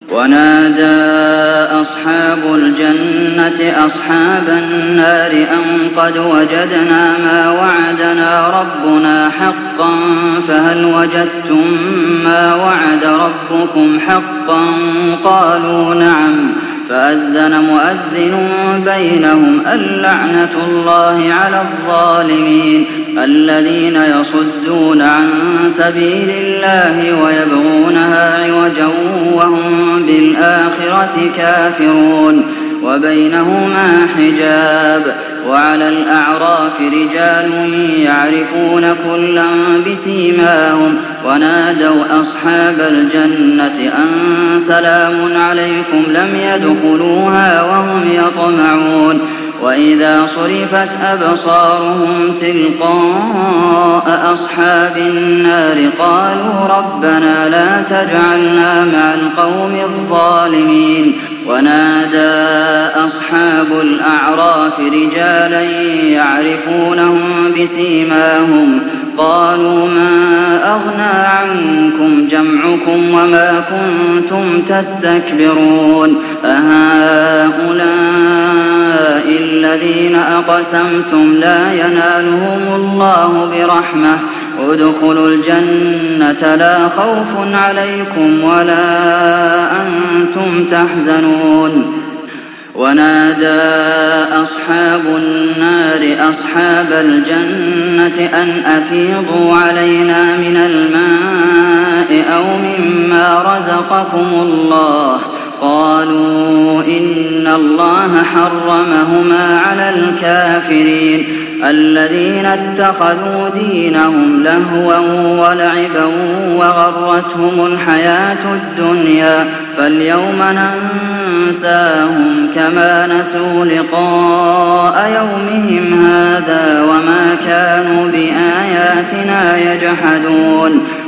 ونادى أصحاب الجنة أصحاب النار أن قد وجدنا ما وعدنا ربنا حقا فهل وجدتم ما وعد ربكم حقا قالوا نعم فأذن مؤذن بينهم اللعنة الله على الظالمين الذين يصدون عن سبيل الله ويبغونها عوجا وهم بالآخرة كافرون وبينهما حجاب وعلى الأعراف رجال يعرفون كلا بسيماهم ونادوا أصحاب الجنة أن سلام عليكم لم يدخلوها وهم يطمعون وإذا صرفت أبصارهم تلقاء أصحاب النار قالوا ربنا لا تجعلنا مع القوم الظالمين ونادى أصحاب الأعراف رجالا يعرفونهم بسيماهم قالوا ما أغنى عنكم جمعكم وما كنتم تستكبرون أهؤلاء الذين أقسمتم لا ينالهم الله برحمة ادخلوا الجنة لا خوف عليكم ولا أنتم تحزنون ونادى أصحاب النار أصحاب الجنة أن أفيضوا علينا من الماء أو مما رزقكم الله قالوا إن الله حرمهما على الكافرين الذين اتخذوا دينهم لهوا ولعبا وغرتهم الحياة الدنيا فاليوم ننساهم كما نسوا لقاء يومهم هذا وما كانوا بآياتنا يجحدون